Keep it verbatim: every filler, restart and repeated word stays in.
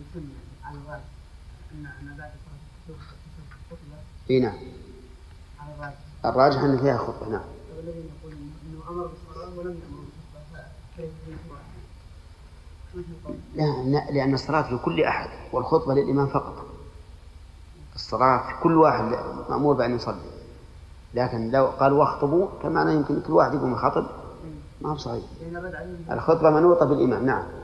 سنة على الغالب أن أن بعد صلاة الخطبة. إيه نعم. على الراجح. الراجح أن فيها خطبة نعم. الذين يقولون إنه أمر بالصلاة ولم يأمر بالخطبة فكيف يكون؟ لا لأن الصلاة لكل أحد والخطبة للإمام فقط. الصلاة كل واحد مأمور بأن يصلي، لكن لو قال واخطبوا فمعنى يمكن كل واحد يقوم يخطب ما هو صحيح. الخطبة منوطة بالإمام نعم.